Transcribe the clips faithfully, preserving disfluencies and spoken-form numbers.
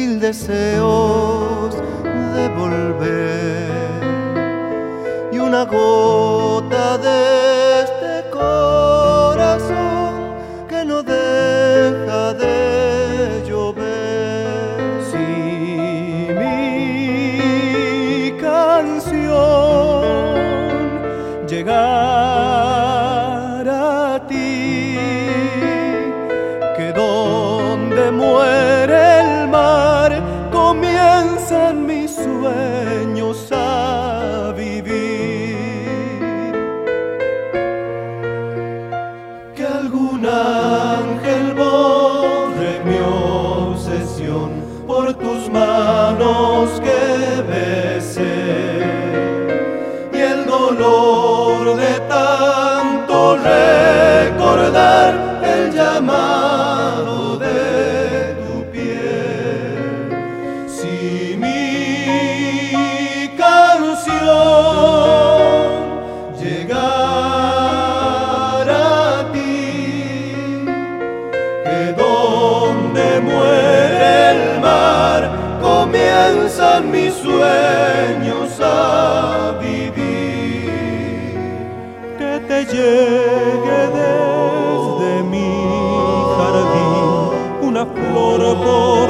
mil deseos de volver y una gota de este corazón que no deja de llover. Si mi canción llegara a ti, que donde muere el mar comienzan mis sueños a vivir. Que algún ángel borre mi obsesión por tus manos que besé, y el dolor de tanto recordar el llamado de tu piel. Si mi canción llegara a ti, que donde muere el mar comienzan mis sueños a vivir. Que te llegue desde mi jardín una flor por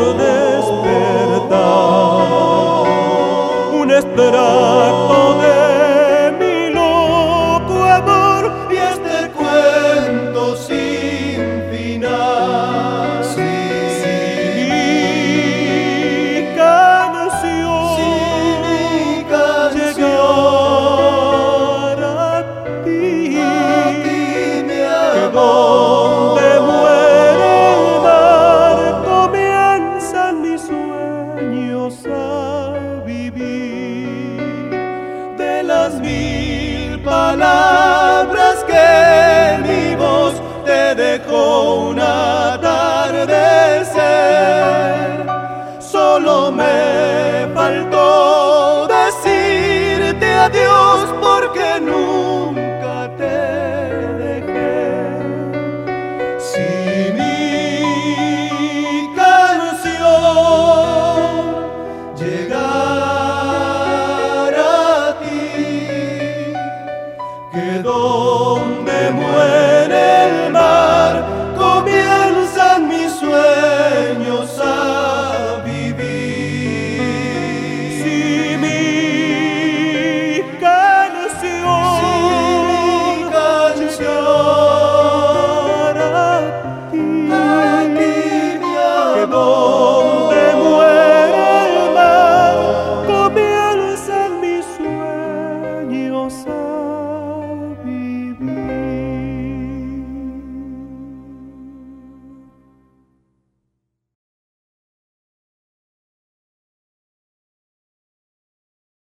despertar, un extracto de mi loco amor y este cuento sin final. Si, si mi canción, si mi canción llegara a ti, a ti mi amor, donde muere el mar comienzan mis sueños a vivir. De las mil palabras que mi voz te dejó un atardecer, solo me